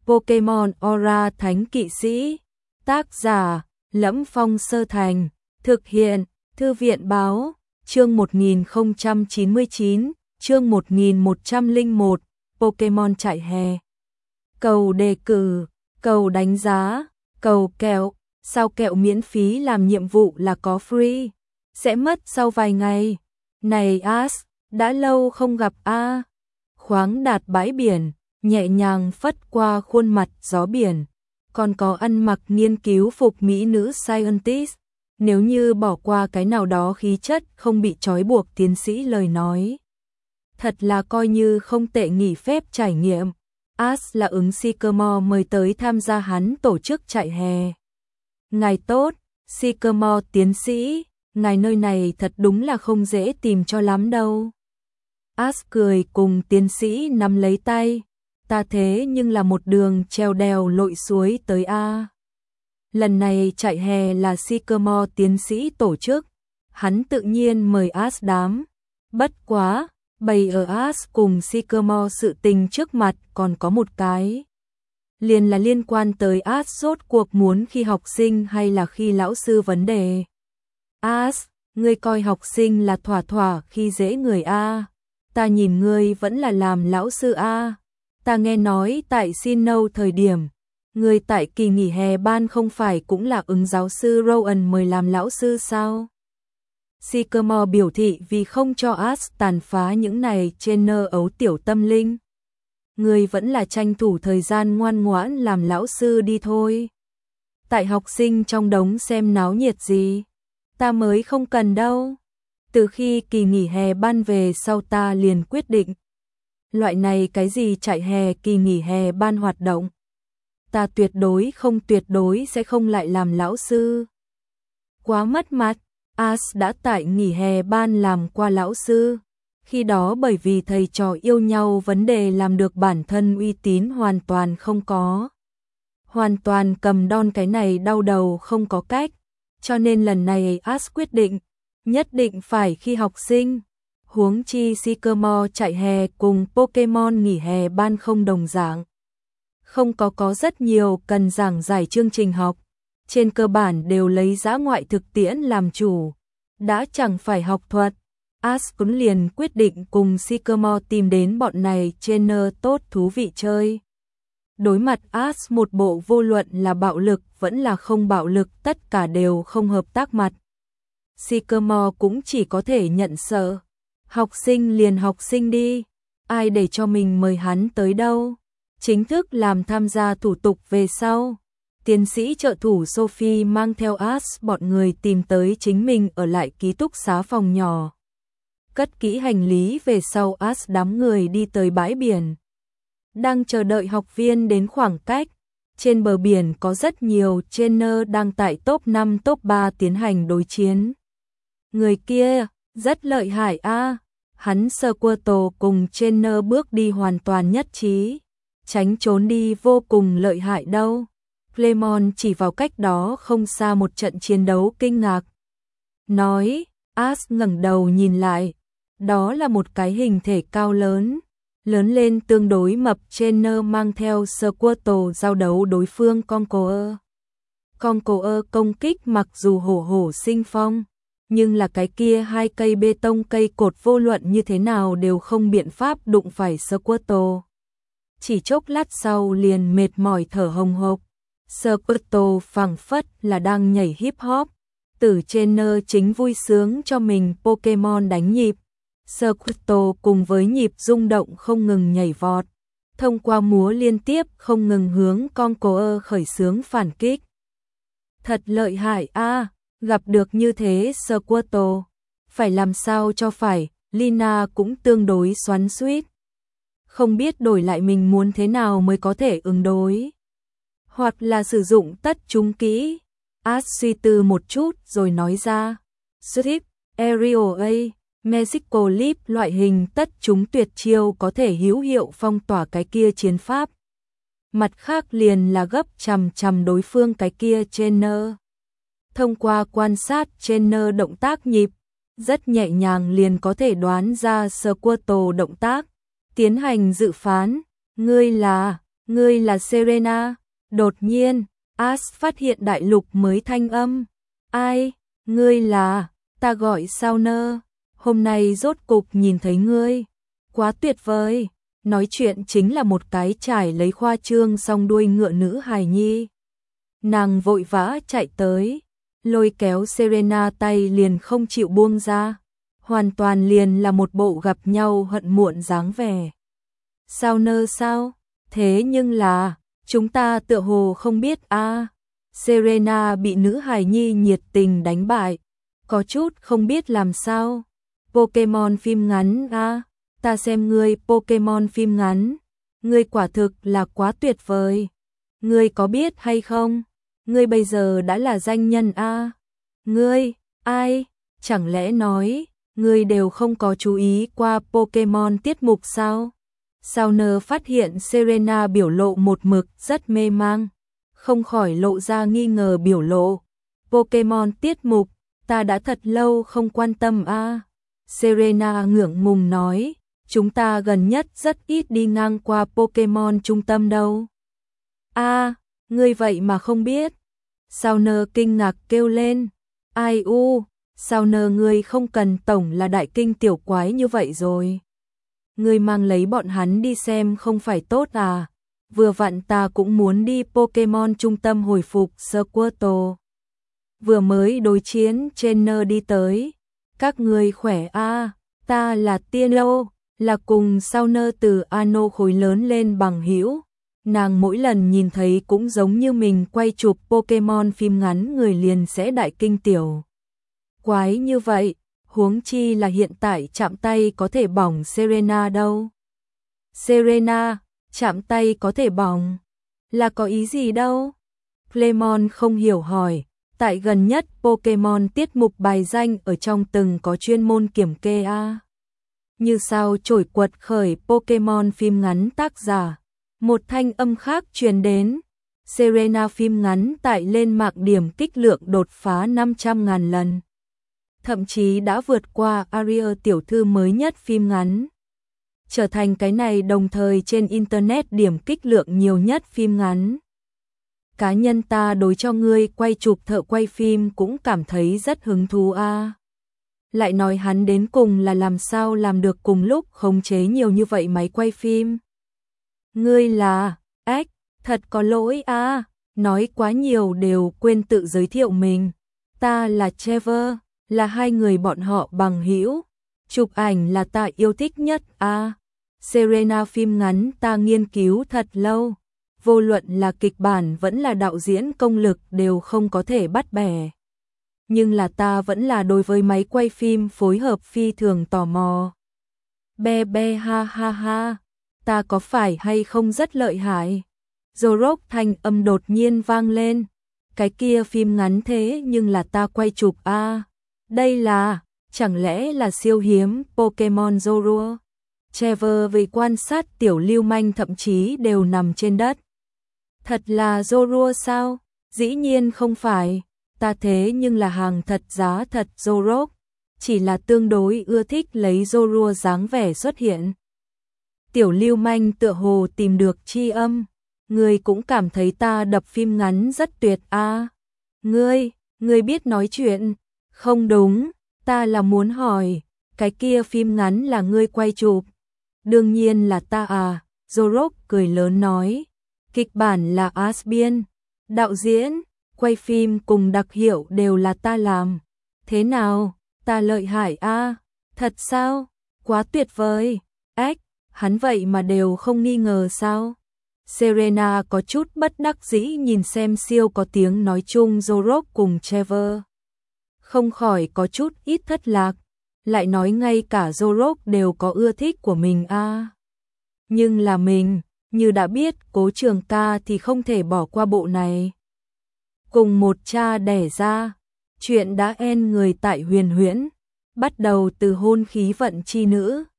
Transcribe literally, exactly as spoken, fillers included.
Pokemon Aura Thánh Kỵ Sĩ. Tác giả: Lẫm Phong Sơ Thành. Thực hiện: Thư viện báo. Chương một nghìn không trăm chín mươi chín, chương một nghìn một trăm lẻ một, Pokemon chạy hè. Cầu đề cử, cầu đánh giá, cầu kẹo, sao kẹo miễn phí làm nhiệm vụ là có free, sẽ mất sau vài ngày. Này Ash, đã lâu không gặp a. Khoáng đạt bãi biển, nhẹ nhàng phất qua khuôn mặt gió biển. Còn có ăn mặc nghiên cứu phục mỹ nữ scientist. Nếu như bỏ qua cái nào đó khí chất không bị trói buộc tiến sĩ lời nói. Thật là coi như không tệ nghỉ phép trải nghiệm. Ash là ứng Sycamore mời tới tham gia hắn tổ chức chạy hè. Ngài tốt, Sycamore tiến sĩ, ngài nơi này thật đúng là không dễ tìm cho lắm đâu. Ash cười cùng tiến sĩ nắm lấy tay. Ta thế nhưng là một đường treo đèo lội suối tới a. Lần này chạy hè là Sycamore tiến sĩ tổ chức, hắn tự nhiên mời Ash đám. Bất quá, bày ở Ash cùng Sycamore sự tình trước mặt còn có một cái. Liền là liên quan tới Ash rốt cuộc muốn khi học sinh hay là khi lão sư vấn đề. Ash, ngươi coi học sinh là thỏa thỏa khi dễ người a. Ta nhìn ngươi vẫn là làm lão sư a. Ta nghe nói tại Sinnoh thời điểm, người tại kỳ nghỉ hè ban không phải cũng là ứng giáo sư Rowan mời làm lão sư sao? Sycamore biểu thị vì không cho Ash tàn phá những này trên nơ ấu tiểu tâm linh. Người vẫn là tranh thủ thời gian ngoan ngoãn làm lão sư đi thôi. Tại học sinh trong đống xem náo nhiệt gì, ta mới không cần đâu. Từ khi kỳ nghỉ hè ban về sau ta liền quyết định. Loại này cái gì chạy hè kỳ nghỉ hè ban hoạt động. Ta tuyệt đối không tuyệt đối sẽ không lại làm lão sư. Quá mất mặt, Ash đã tại nghỉ hè ban làm qua lão sư. Khi đó bởi vì thầy trò yêu nhau vấn đề làm được bản thân uy tín hoàn toàn không có. Hoàn toàn cầm đon cái này đau đầu không có cách. Cho nên lần này Ash quyết định, nhất định phải khi học sinh. Huống chi Sycamore chạy hè cùng Pokemon nghỉ hè ban không đồng dạng. Không có có rất nhiều cần giảng giải chương trình học, trên cơ bản đều lấy dã ngoại thực tiễn làm chủ, đã chẳng phải học thuật. Ash cũng liền quyết định cùng Sycamore tìm đến bọn này trainer tốt thú vị chơi. Đối mặt Ash một bộ vô luận là bạo lực vẫn là không bạo lực tất cả đều không hợp tác mặt. Sycamore cũng chỉ có thể nhận sợ. Học sinh liền học sinh đi, ai để cho mình mời hắn tới đâu. Chính thức làm tham gia thủ tục về sau. Tiến sĩ trợ thủ Sophie mang theo Ash bọn người tìm tới chính mình ở lại ký túc xá phòng nhỏ. Cất kỹ hành lý về sau Ash đám người đi tới bãi biển. Đang chờ đợi học viên đến khoảng cách. Trên bờ biển có rất nhiều trainer đang tại top năm top ba tiến hành đối chiến. Người kia, rất lợi hại a. Hắn Squirtle cùng trainer bước đi hoàn toàn nhất trí. Tránh trốn đi vô cùng lợi hại đâu. Clemon chỉ vào cách đó không xa một trận chiến đấu kinh ngạc. Nói, Ash ngẩng đầu nhìn lại. Đó là một cái hình thể cao lớn. Lớn lên tương đối mập trainer mang theo Squirtle giao đấu đối phương Conqueror. Conqueror công kích mặc dù hổ hổ sinh phong. Nhưng là cái kia hai cây bê tông cây cột vô luận như thế nào đều không biện pháp đụng phải Squirtle. Chỉ chốc lát sau liền mệt mỏi thở hồng hộc. Squirtle phảng phất là đang nhảy hip hop. Tử trainer chính vui sướng cho mình Pokemon đánh nhịp. Squirtle cùng với nhịp rung động không ngừng nhảy vọt. Thông qua múa liên tiếp không ngừng hướng Conqueror khởi xướng phản kích. Thật lợi hại a. Gặp được như thế Squirtle, phải làm sao cho phải, Lina cũng tương đối xoắn xuýt. Không biết đổi lại mình muốn thế nào mới có thể ứng đối. Hoặc là sử dụng tất chúng kỹ. Ash suy tư một chút rồi nói ra. Swift, Aerial A, Magical Leap loại hình tất chúng tuyệt chiêu có thể hữu hiệu phong tỏa cái kia chiến pháp. Mặt khác liền là gấp chằm chằm đối phương cái kia trainer. Thông qua quan sát trainer động tác nhịp, rất nhẹ nhàng liền có thể đoán ra Squirtle động tác, tiến hành dự phán, ngươi là, Ngươi là Serena. Đột nhiên, Ash phát hiện đại lục mới thanh âm. Ai? Ngươi là? Ta gọi Sauner. Hôm nay rốt cục nhìn thấy ngươi. Quá tuyệt vời. Nói chuyện chính là một cái trải lấy khoa trương song đuôi ngựa nữ hài nhi. Nàng vội vã chạy tới, lôi kéo Serena tay liền không chịu buông ra. Hoàn toàn liền là một bộ gặp nhau hận muộn dáng vẻ. Sao nơ sao? Thế nhưng là, chúng ta tựa hồ không biết a. À. Serena bị nữ hài nhi nhiệt tình đánh bại, có chút không biết làm sao. Pokemon phim ngắn a, à. Ta xem ngươi Pokemon phim ngắn, ngươi quả thực là quá tuyệt vời. Ngươi có biết hay không? Ngươi bây giờ đã là danh nhân a. À. Ngươi, ai? Chẳng lẽ nói, ngươi đều không có chú ý qua Pokemon tiết mục sao? Sauner phát hiện Serena biểu lộ một mực rất mê mang, không khỏi lộ ra nghi ngờ biểu lộ. Pokemon tiết mục, ta đã thật lâu không quan tâm a. À. Serena ngượng ngùng nói, chúng ta gần nhất rất ít đi ngang qua Pokemon trung tâm đâu. A, à, ngươi vậy mà không biết. Sauner kinh ngạc kêu lên, ai u, Sauner ngươi không cần tổng là đại kinh tiểu quái như vậy rồi. Ngươi mang lấy bọn hắn đi xem không phải tốt à? Vừa vặn ta cũng muốn đi Pokemon trung tâm hồi phục Squirtle. Vừa mới đối chiến trainer đi tới. Các ngươi khỏe a, à? Ta là Tino, là cùng Sauner từ Ano khối lớn lên bằng hữu. Nàng mỗi lần nhìn thấy cũng giống như mình quay chụp Pokemon phim ngắn người liền sẽ đại kinh tiểu quái như vậy. Huống chi là hiện tại chạm tay có thể bỏng Serena đâu. Serena, chạm tay có thể bỏng, là có ý gì đâu? Clemon không hiểu hỏi, tại gần nhất Pokemon tiết mục bài danh ở trong từng có chuyên môn kiểm kê a. Như sao trổi quật khởi Pokemon phim ngắn tác giả, một thanh âm khác truyền đến. Serena phim ngắn tại lên mạng điểm kích lượng đột phá năm trăm ngàn lần. Thậm chí đã vượt qua Aria tiểu thư mới nhất phim ngắn. Trở thành cái này đồng thời trên Internet điểm kích lượng nhiều nhất phim ngắn. Cá nhân ta đối cho ngươi quay chụp thợ quay phim cũng cảm thấy rất hứng thú a. À. Lại nói hắn đến cùng là làm sao làm được cùng lúc khống chế nhiều như vậy máy quay phim. Ngươi là, ếch, thật có lỗi a, à. Nói quá nhiều đều quên tự giới thiệu mình. Ta là Trevor. Là hai người bọn họ bằng hữu. Chụp ảnh là ta yêu thích nhất a. À, Serena phim ngắn ta nghiên cứu thật lâu. Vô luận là kịch bản vẫn là đạo diễn công lực đều không có thể bắt bẻ. Nhưng là ta vẫn là đối với máy quay phim phối hợp phi thường tò mò. Be be ha ha ha. Ta có phải hay không rất lợi hại? Zorok thanh âm đột nhiên vang lên. Cái kia phim ngắn thế nhưng là ta quay chụp a. À. Đây là, chẳng lẽ là siêu hiếm Pokemon Zorua? Trevor vì quan sát tiểu lưu manh thậm chí đều nằm trên đất. Thật là Zorua sao? Dĩ nhiên không phải, ta thế nhưng là hàng thật giá thật Zorok, chỉ là tương đối ưa thích lấy Zorua dáng vẻ xuất hiện. Tiểu lưu manh tựa hồ tìm được chi âm, ngươi cũng cảm thấy ta đập phim ngắn rất tuyệt a. À? Ngươi, ngươi biết nói chuyện. Không đúng, ta là muốn hỏi, cái kia phim ngắn là ngươi quay chụp. Đương nhiên là ta à, Zorok cười lớn nói. Kịch bản là Asbian, đạo diễn, quay phim cùng đặc hiệu đều là ta làm. Thế nào, ta lợi hại a? À? Thật sao? Quá tuyệt vời. Ếch, hắn vậy mà đều không nghi ngờ sao? Serena có chút bất đắc dĩ nhìn xem siêu có tiếng nói chung Zorok cùng Trevor. Không khỏi có chút ít thất lạc, lại nói ngay cả Zorok đều có ưa thích của mình a. À. Nhưng là mình, như đã biết Cố Trường Ca thì không thể bỏ qua bộ này. Cùng một cha đẻ ra, chuyện đã en người tại Huyền Huyễn, bắt đầu từ hôn khí vận chi nữ,